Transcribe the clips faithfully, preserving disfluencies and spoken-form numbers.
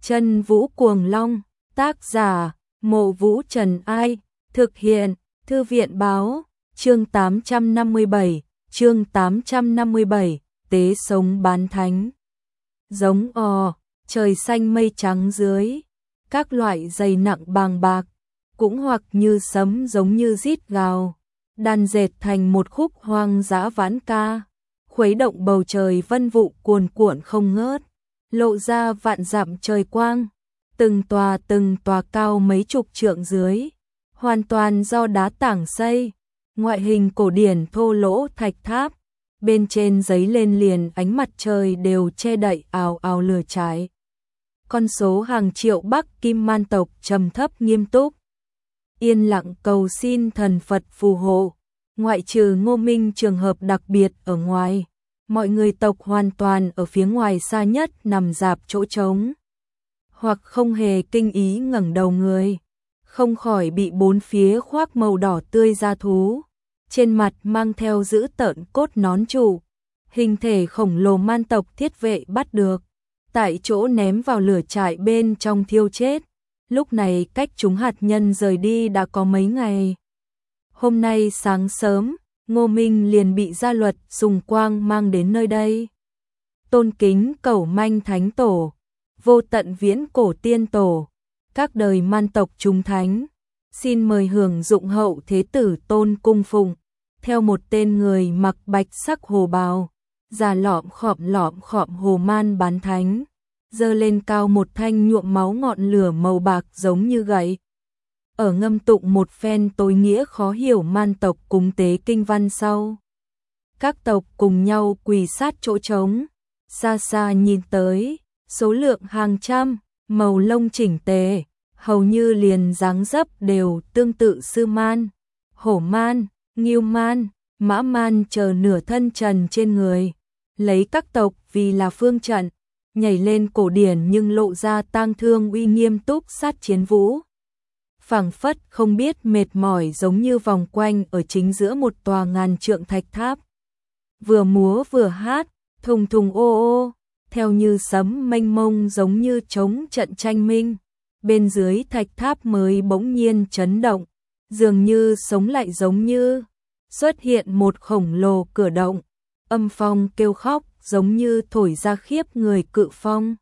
Chân Vũ Cuồng Long, tác giả, Mộ Vũ Trần Ai, thực hiện, Thư viện Báo, chương tám trăm năm mươi bảy, chương tám trăm năm mươi bảy, tế sống bán thánh. Giống ò, trời xanh mây trắng dưới, các loại dày nặng bàng bạc, cũng hoặc như sấm giống như rít gào, đan dệt thành một khúc hoang dã vãn ca, khuấy động bầu trời vân vụ cuồn cuộn không ngớt, lộ ra vạn dặm trời quang, từng tòa từng tòa cao mấy chục trượng dưới, hoàn toàn do đá tảng xây, ngoại hình cổ điển thô lỗ thạch tháp, bên trên giấy lên liền ánh mặt trời đều che đậy ào ào lửa cháy. Con số hàng triệu Bắc Kim Man tộc trầm thấp nghiêm túc, yên lặng cầu xin thần Phật phù hộ, ngoại trừ Ngô Minh trường hợp đặc biệt ở ngoài, mọi người tộc hoàn toàn ở phía ngoài xa nhất nằm rạp chỗ trống, hoặc không hề kinh ý ngẩng đầu người, không khỏi bị bốn phía khoác màu đỏ tươi da thú, trên mặt mang theo dữ tợn cốt nón trụ, hình thể khổng lồ man tộc thiết vệ bắt được, tại chỗ ném vào lửa trại bên trong thiêu chết. Lúc này cách chúng hạt nhân rời đi đã có mấy ngày. Hôm nay sáng sớm, Ngô Minh liền bị gia luật dùng quang mang đến nơi đây. Tôn kính Cẩu Manh Thánh Tổ, Vô Tận Viễn Cổ Tiên Tổ, các đời man tộc chúng thánh, xin mời hưởng dụng hậu thế tử tôn cung phụng, theo một tên người mặc bạch sắc hồ bào, già lọm khọm lọm khọm hồ man bán thánh, giơ lên cao một thanh nhuộm máu ngọn lửa màu bạc giống như gậy. Ở ngâm tụng một phen tối nghĩa khó hiểu man tộc cúng tế kinh văn sau. Các tộc cùng nhau quỳ sát chỗ trống, xa xa nhìn tới, số lượng hàng trăm, màu lông chỉnh tề, hầu như liền dáng dấp đều tương tự sư man, hổ man, ngưu man, mã man chờ nửa thân trần trên người, lấy các tộc vì là phương trận, nhảy lên cổ điển nhưng lộ ra tang thương uy nghiêm túc sát chiến vũ. Phảng phất không biết mệt mỏi giống như vòng quanh ở chính giữa một tòa ngàn trượng thạch tháp. Vừa múa vừa hát, thùng thùng ô ô, theo như sấm mênh mông giống như trống trận tranh minh. Bên dưới thạch tháp mới bỗng nhiên chấn động, dường như sống lại giống như xuất hiện một khổng lồ cửa động, âm phong kêu khóc giống như thổi ra khiếp người cự phong.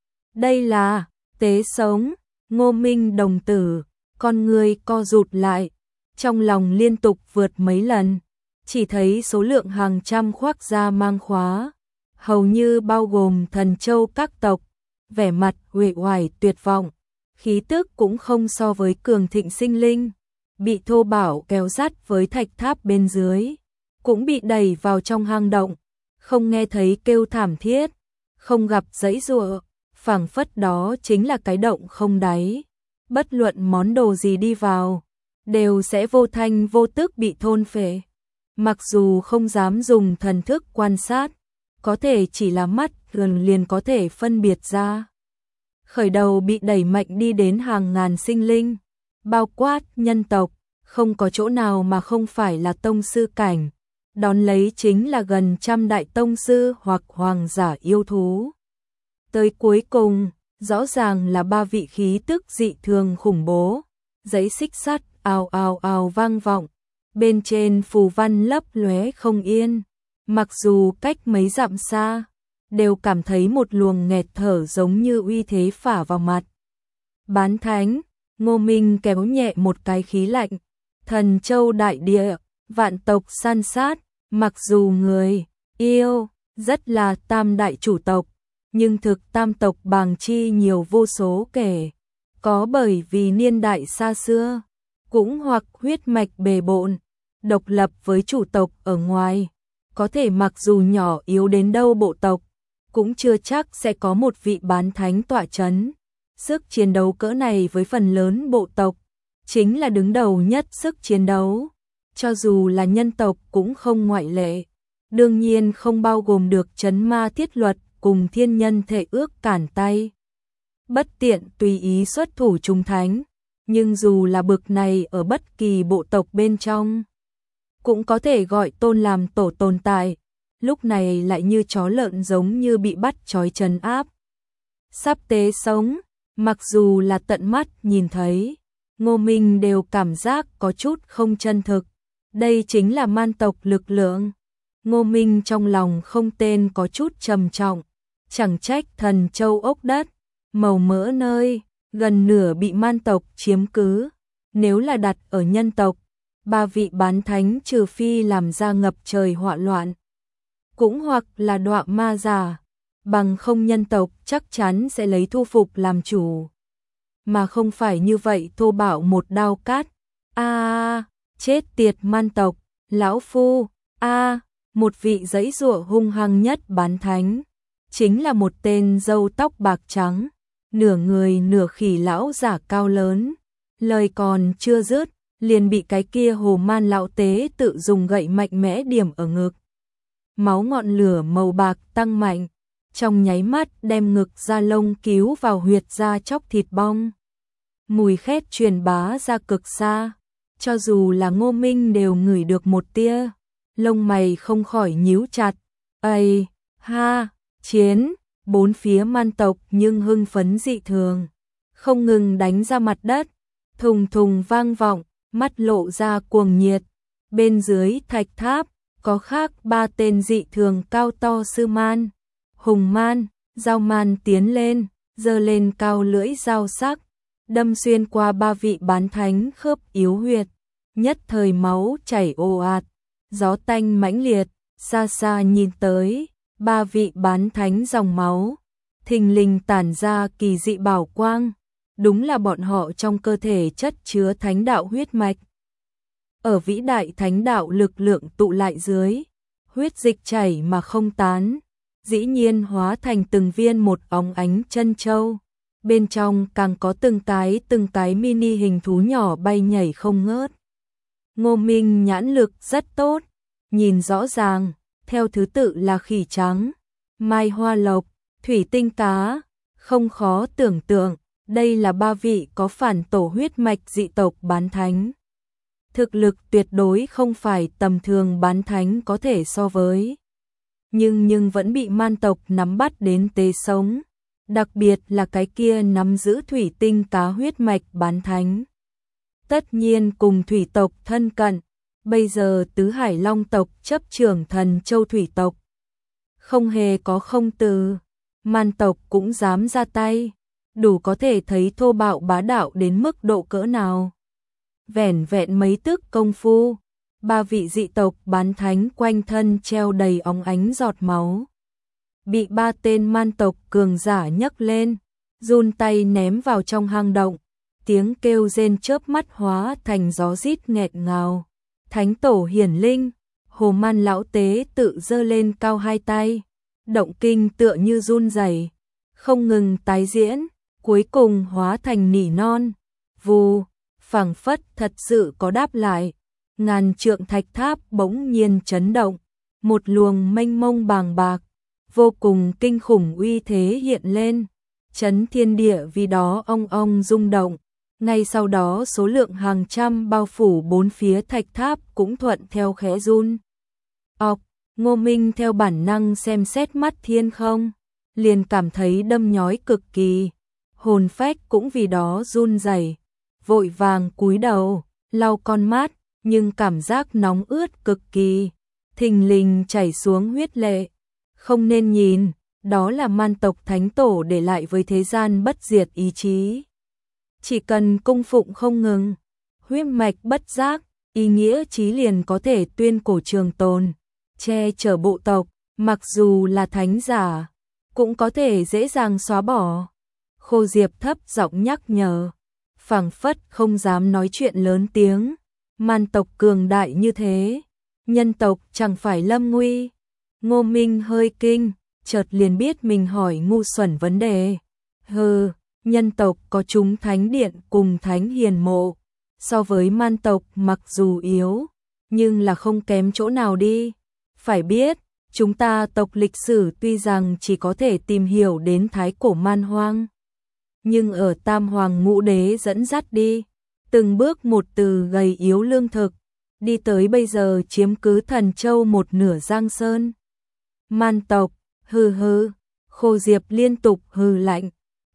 Đây là tế sống, Ngô Minh đồng tử, con người co rụt lại, trong lòng liên tục vượt mấy lần, chỉ thấy số lượng hàng trăm khoác da mang khóa, hầu như bao gồm thần châu các tộc, vẻ mặt uể oải tuyệt vọng, khí tức cũng không so với cường thịnh sinh linh, bị thô bảo kéo dắt với thạch tháp bên dưới, cũng bị đẩy vào trong hang động, không nghe thấy kêu thảm thiết, không gặp giãy giụa, phảng phất đó chính là cái động không đáy, bất luận món đồ gì đi vào, đều sẽ vô thanh vô tức bị thôn phệ. Mặc dù không dám dùng thần thức quan sát, có thể chỉ là mắt gần liền có thể phân biệt ra. Khởi đầu bị đẩy mạnh đi đến hàng ngàn sinh linh, bao quát nhân tộc, không có chỗ nào mà không phải là tông sư cảnh. Đón lấy chính là gần trăm đại tông sư hoặc hoàng giả yêu thú. Tới cuối cùng, rõ ràng là ba vị khí tức dị thường khủng bố, giấy xích sắt ào ào ào vang vọng, bên trên phù văn lấp lóe không yên, mặc dù cách mấy dặm xa, đều cảm thấy một luồng nghẹt thở giống như uy thế phả vào mặt. Bán thánh, Ngô Minh kéo nhẹ một cái khí lạnh, thần châu đại địa, vạn tộc san sát, mặc dù người, yêu, rất là tam đại chủ tộc, nhưng thực tam tộc bàng chi nhiều vô số kể, có bởi vì niên đại xa xưa, cũng hoặc huyết mạch bề bộn, độc lập với chủ tộc ở ngoài, có thể mặc dù nhỏ yếu đến đâu bộ tộc, cũng chưa chắc sẽ có một vị bán thánh tọa chấn. Sức chiến đấu cỡ này với phần lớn bộ tộc, chính là đứng đầu nhất sức chiến đấu. Cho dù là nhân tộc cũng không ngoại lệ, đương nhiên không bao gồm được trấn ma thiết luật cùng thiên nhân thể ước cản tay. Bất tiện tùy ý xuất thủ trung thánh, nhưng dù là bực này ở bất kỳ bộ tộc bên trong, cũng có thể gọi tôn làm tổ tồn tại, lúc này lại như chó lợn giống như bị bắt trói trấn áp. Sắp tế sống, Mặc dù là tận mắt nhìn thấy, Ngô Minh đều cảm giác có chút không chân thực. Đây chính là man tộc lực lượng. Ngô Minh trong lòng không tên có chút trầm trọng. Chẳng trách thần châu ốc đất, màu mỡ nơi, gần nửa bị man tộc chiếm cứ. Nếu là đặt ở nhân tộc, ba vị bán thánh trừ phi làm ra ngập trời họa loạn. Cũng hoặc là đọa ma giả, bằng không nhân tộc chắc chắn sẽ lấy thu phục làm chủ. Mà không phải như vậy thô bạo một đao cát. A chết tiệt man tộc, lão phu, a một vị giãy giụa hung hăng nhất bán thánh. Chính là một tên râu tóc bạc trắng, nửa người nửa khỉ lão giả cao lớn. Lời còn chưa dứt, liền bị cái kia hồ man lão tế tự dùng gậy mạnh mẽ điểm ở ngực. Máu ngọn lửa màu bạc tăng mạnh, trong nháy mắt đem ngực da lông cứu vào huyệt da chóc thịt bong. Mùi khét truyền bá ra cực xa, cho dù là Ngô Minh đều ngửi được một tia, lông mày không khỏi nhíu chặt. Ây, ha, chiến, bốn phía man tộc nhưng hưng phấn dị thường, không ngừng đánh ra mặt đất, thùng thùng vang vọng, mắt lộ ra cuồng nhiệt. Bên dưới thạch tháp, có khác ba tên dị thường cao to sư man, hùng man, dao man tiến lên, giơ lên cao lưỡi dao sắc, đâm xuyên qua ba vị bán thánh khớp yếu huyệt, nhất thời máu chảy ồ ạt, gió tanh mãnh liệt, xa xa nhìn tới, ba vị bán thánh dòng máu, thình lình tản ra kỳ dị bảo quang, đúng là bọn họ trong cơ thể chất chứa thánh đạo huyết mạch. Ở vĩ đại thánh đạo lực lượng tụ lại dưới, huyết dịch chảy mà không tán, dĩ nhiên hóa thành từng viên một óng ánh chân châu. Bên trong càng có từng cái từng cái mini hình thú nhỏ bay nhảy không ngớt. Ngô Minh nhãn lực rất tốt, nhìn rõ ràng, theo thứ tự là khỉ trắng, mai hoa lộc, thủy tinh cá, không khó tưởng tượng, đây là ba vị có phản tổ huyết mạch dị tộc bán thánh. Thực lực tuyệt đối không phải tầm thường bán thánh có thể so với. Nhưng nhưng vẫn bị man tộc nắm bắt đến tế sống. Đặc biệt là cái kia nắm giữ thủy tinh cá huyết mạch bán thánh. Tất nhiên cùng thủy tộc thân cận, bây giờ tứ hải long tộc chấp trưởng thần châu thủy tộc. Không hề có không từ, man tộc cũng dám ra tay, đủ có thể thấy thô bạo bá đạo đến mức độ cỡ nào. Vẻn vẹn mấy tức công phu, ba vị dị tộc bán thánh quanh thân treo đầy óng ánh giọt máu. Bị ba tên man tộc cường giả nhấc lên, run tay ném vào trong hang động, tiếng kêu rên chớp mắt hóa thành gió rít nghẹt ngào. Thánh tổ hiển linh, hồ man lão tế tự giơ lên cao hai tay, động kinh tựa như run rẩy, không ngừng tái diễn, cuối cùng hóa thành nỉ non. Vù, phảng phất thật sự có đáp lại, ngàn trượng thạch tháp bỗng nhiên chấn động, một luồng mênh mông bàng bạc, vô cùng kinh khủng uy thế hiện lên, chấn thiên địa vì đó ong ong rung động. Ngay sau đó số lượng hàng trăm bao phủ bốn phía thạch tháp cũng thuận theo khẽ run. Ọc, Ngô Minh theo bản năng xem xét mắt thiên không, liền cảm thấy đâm nhói cực kỳ, hồn phách cũng vì đó run rẩy, vội vàng cúi đầu, lau con mắt, nhưng cảm giác nóng ướt cực kỳ, thình lình chảy xuống huyết lệ. Không nên nhìn, đó là man tộc thánh tổ để lại với thế gian bất diệt ý chí. Chỉ cần cung phụng không ngừng, huyết mạch bất giác, ý nghĩa chí liền có thể tuyên cổ trường tồn, che chở bộ tộc, mặc dù là thánh giả, cũng có thể dễ dàng xóa bỏ. Khô Diệp thấp giọng nhắc nhở, phảng phất không dám nói chuyện lớn tiếng, man tộc cường đại như thế, nhân tộc chẳng phải lâm nguy. Ngô Minh hơi kinh, chợt liền biết mình hỏi ngu xuẩn vấn đề. Hừ, nhân tộc có chúng thánh điện cùng thánh hiền mộ, so với man tộc mặc dù yếu, nhưng là không kém chỗ nào đi. Phải biết, chúng ta tộc lịch sử tuy rằng chỉ có thể tìm hiểu đến thái cổ man hoang, nhưng ở tam hoàng ngũ đế dẫn dắt đi, từng bước một từ gầy yếu lương thực, đi tới bây giờ chiếm cứ thần châu một nửa giang sơn. Man tộc, hừ hừ, Khô Diệp liên tục hừ lạnh,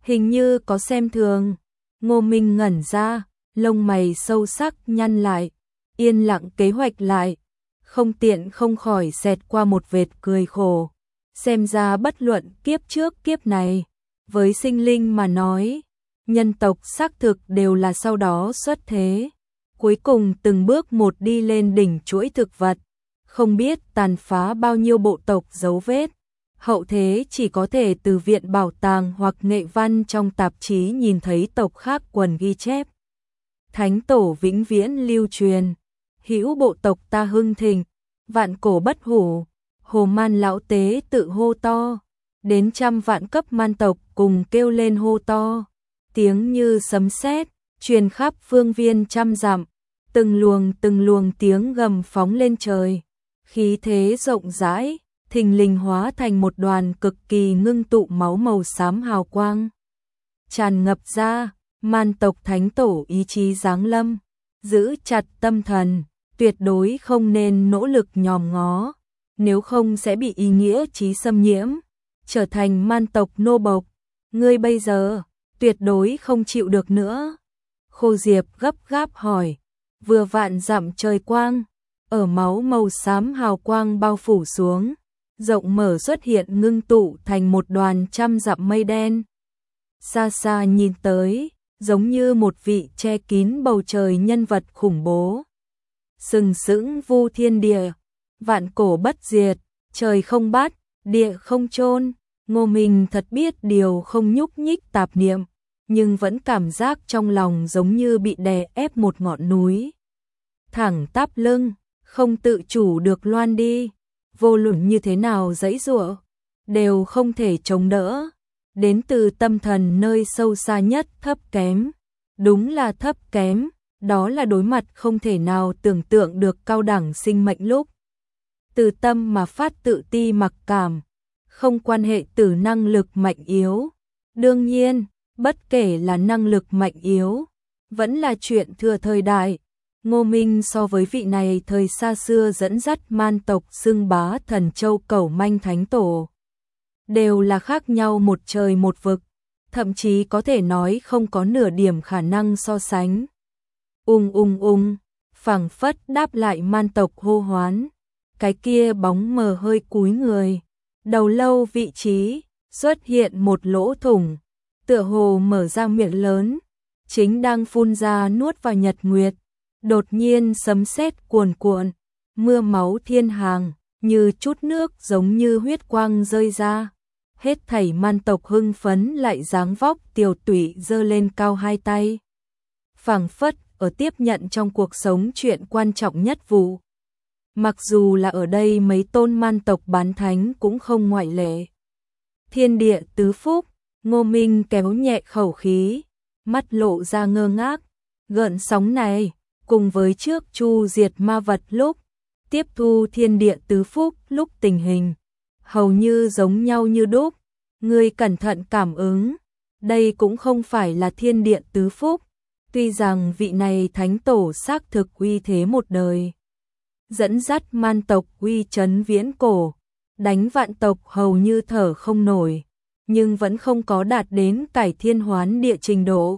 Hình như có xem thường. Ngô Minh ngẩn ra, lông mày sâu sắc nhăn lại, yên lặng kế hoạch lại, không tiện không khỏi xẹt qua một vệt cười khổ. Xem ra bất luận kiếp trước kiếp này, với sinh linh mà nói, nhân tộc xác thực đều là sau đó xuất thế, cuối cùng từng bước một đi lên đỉnh chuỗi thực vật, không biết tàn phá bao nhiêu bộ tộc dấu vết. Hậu thế chỉ có thể từ viện bảo tàng hoặc nghệ văn trong tạp chí nhìn thấy tộc khác quần ghi chép. Thánh tổ vĩnh viễn lưu truyền, hữu bộ tộc ta hưng thịnh, vạn cổ bất hủ. Hồ Man lão tế tự hô to, đến trăm vạn cấp man tộc cùng kêu lên hô to, tiếng như sấm sét truyền khắp phương viên trăm dặm, từng luồng từng luồng tiếng gầm phóng lên trời, khí thế rộng rãi, thình lình hóa thành một đoàn cực kỳ ngưng tụ máu màu xám hào quang. Tràn ngập ra, man tộc thánh tổ ý chí giáng lâm, giữ chặt tâm thần, tuyệt đối không nên nỗ lực nhòm ngó, nếu không sẽ bị ý nghĩa chí xâm nhiễm, trở thành man tộc nô bộc. Ngươi bây giờ, tuyệt đối không chịu được nữa. Khô Diệp gấp gáp hỏi, vừa vạn dặm trời quang, ở máu màu xám hào quang bao phủ xuống, rộng mở xuất hiện ngưng tụ thành một đoàn trăm dặm mây đen. Xa xa nhìn tới, giống như một vị che kín bầu trời nhân vật khủng bố. Sừng sững vu thiên địa, vạn cổ bất diệt, trời không bắt, địa không chôn. Ngô Minh thật biết điều không nhúc nhích tạp niệm, nhưng vẫn cảm giác trong lòng giống như bị đè ép một ngọn núi. Thẳng tắp lưng, không tự chủ được loan đi, vô luận như thế nào giãy giụa, đều không thể chống đỡ. Đến từ tâm thần nơi sâu xa nhất thấp kém, đúng là thấp kém, đó là đối mặt không thể nào tưởng tượng được cao đẳng sinh mệnh lúc. Từ tâm mà phát tự ti mặc cảm, không quan hệ từ năng lực mạnh yếu. Đương nhiên, bất kể là năng lực mạnh yếu, vẫn là chuyện thừa thời đại. Ngô Minh so với vị này thời xa xưa dẫn dắt man tộc xưng bá thần châu cẩu manh thánh tổ, đều là khác nhau một trời một vực, thậm chí có thể nói không có nửa điểm khả năng so sánh. Ung ung ung, phảng phất đáp lại man tộc hô hoán, cái kia bóng mờ hơi cúi người, đầu lâu vị trí xuất hiện một lỗ thủng, tựa hồ mở ra miệng lớn, chính đang phun ra nuốt vào nhật nguyệt. Đột nhiên sấm sét cuồn cuộn, mưa máu thiên hàng, như chút nước giống như huyết quang rơi ra. Hết thảy man tộc hưng phấn lại dáng vóc tiểu tụy giơ lên cao hai tay. Phảng phất ở tiếp nhận trong cuộc sống chuyện quan trọng nhất vụ. Mặc dù là ở đây mấy tôn man tộc bán thánh cũng không ngoại lệ. Thiên địa tứ phúc, Ngô Minh kéo nhẹ khẩu khí, mắt lộ ra ngơ ngác. Gợn sóng này, cùng với trước chu diệt ma vật lúc, tiếp thu thiên địa tứ phúc lúc tình hình, hầu như giống nhau như đúc. Ngươi cẩn thận cảm ứng, đây cũng không phải là thiên địa tứ phúc, tuy rằng vị này thánh tổ xác thực uy thế một đời, dẫn dắt man tộc uy chấn viễn cổ, đánh vạn tộc hầu như thở không nổi, nhưng vẫn không có đạt đến cải thiên hoán địa trình độ.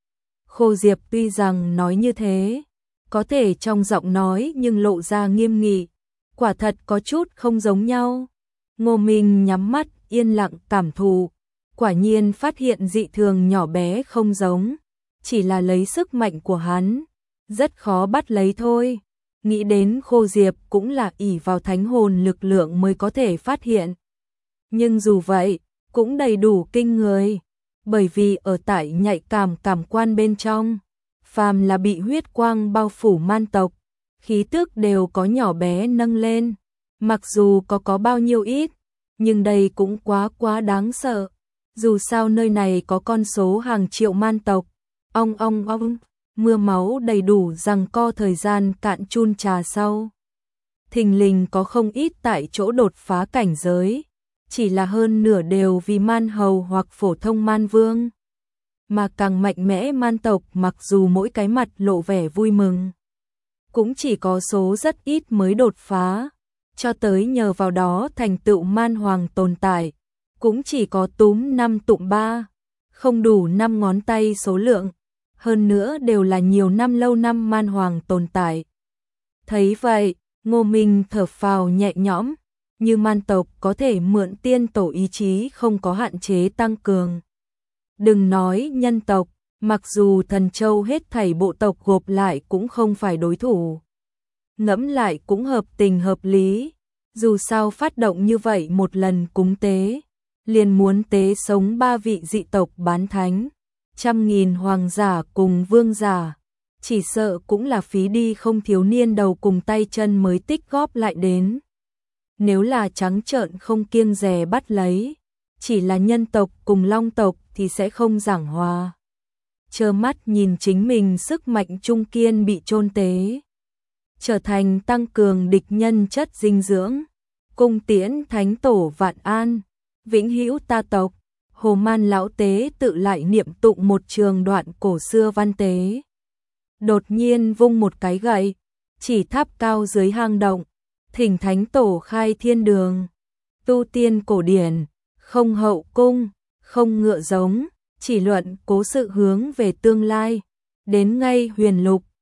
Khô Diệp tuy rằng nói như thế, có thể trong giọng nói nhưng lộ ra nghiêm nghị, quả thật có chút không giống nhau. Ngô Minh nhắm mắt yên lặng cảm thụ, quả nhiên phát hiện dị thường nhỏ bé không giống, chỉ là lấy sức mạnh của hắn, rất khó bắt lấy thôi. Nghĩ đến Khô Diệp cũng là ỷ vào thánh hồn lực lượng mới có thể phát hiện. Nhưng dù vậy, cũng đầy đủ kinh người, bởi vì ở tại nhạy cảm cảm quan bên trong, phàm là bị huyết quang bao phủ man tộc, khí tức đều có nhỏ bé nâng lên, mặc dù có có bao nhiêu ít, nhưng đây cũng quá quá đáng sợ. Dù sao nơi này có con số hàng triệu man tộc, ong ong ong, mưa máu đầy đủ rằng co thời gian cạn chun trà sau. Thình lình có không ít tại chỗ đột phá cảnh giới, chỉ là hơn nửa đều vì man hầu hoặc phổ thông man vương. Mà càng mạnh mẽ man tộc mặc dù mỗi cái mặt lộ vẻ vui mừng, cũng chỉ có số rất ít mới đột phá, cho tới nhờ vào đó thành tựu man hoàng tồn tại, cũng chỉ có túm năm tụm ba, không đủ năm ngón tay số lượng, hơn nữa đều là nhiều năm lâu năm man hoàng tồn tại. Thấy vậy, Ngô Minh thở phào nhẹ nhõm, như man tộc có thể mượn tiên tổ ý chí không có hạn chế tăng cường. Đừng nói nhân tộc, mặc dù thần châu hết thảy bộ tộc gộp lại cũng không phải đối thủ. Ngẫm lại cũng hợp tình hợp lý, dù sao phát động như vậy một lần cúng tế, liền muốn tế sống ba vị dị tộc bán thánh, trăm nghìn hoàng giả cùng vương giả, chỉ sợ cũng là phí đi không thiếu niên đầu cùng tay chân mới tích góp lại đến. Nếu là trắng trợn không kiêng dè bắt lấy, chỉ là nhân tộc cùng long tộc thì sẽ không giảng hòa. Trơ mắt nhìn chính mình sức mạnh trung kiên bị chôn tế, trở thành tăng cường địch nhân chất dinh dưỡng. Cung tiễn thánh tổ vạn an, vĩnh hữu ta tộc. Hồ Man lão tế tự lại niệm tụng một trường đoạn cổ xưa văn tế. Đột nhiên vung một cái gậy, chỉ tháp cao dưới hang động, thỉnh thánh tổ khai thiên đường. Tu tiên cổ điển, không hậu cung, không ngựa giống, chỉ luận cố sự hướng về tương lai. Đến ngay huyền lục,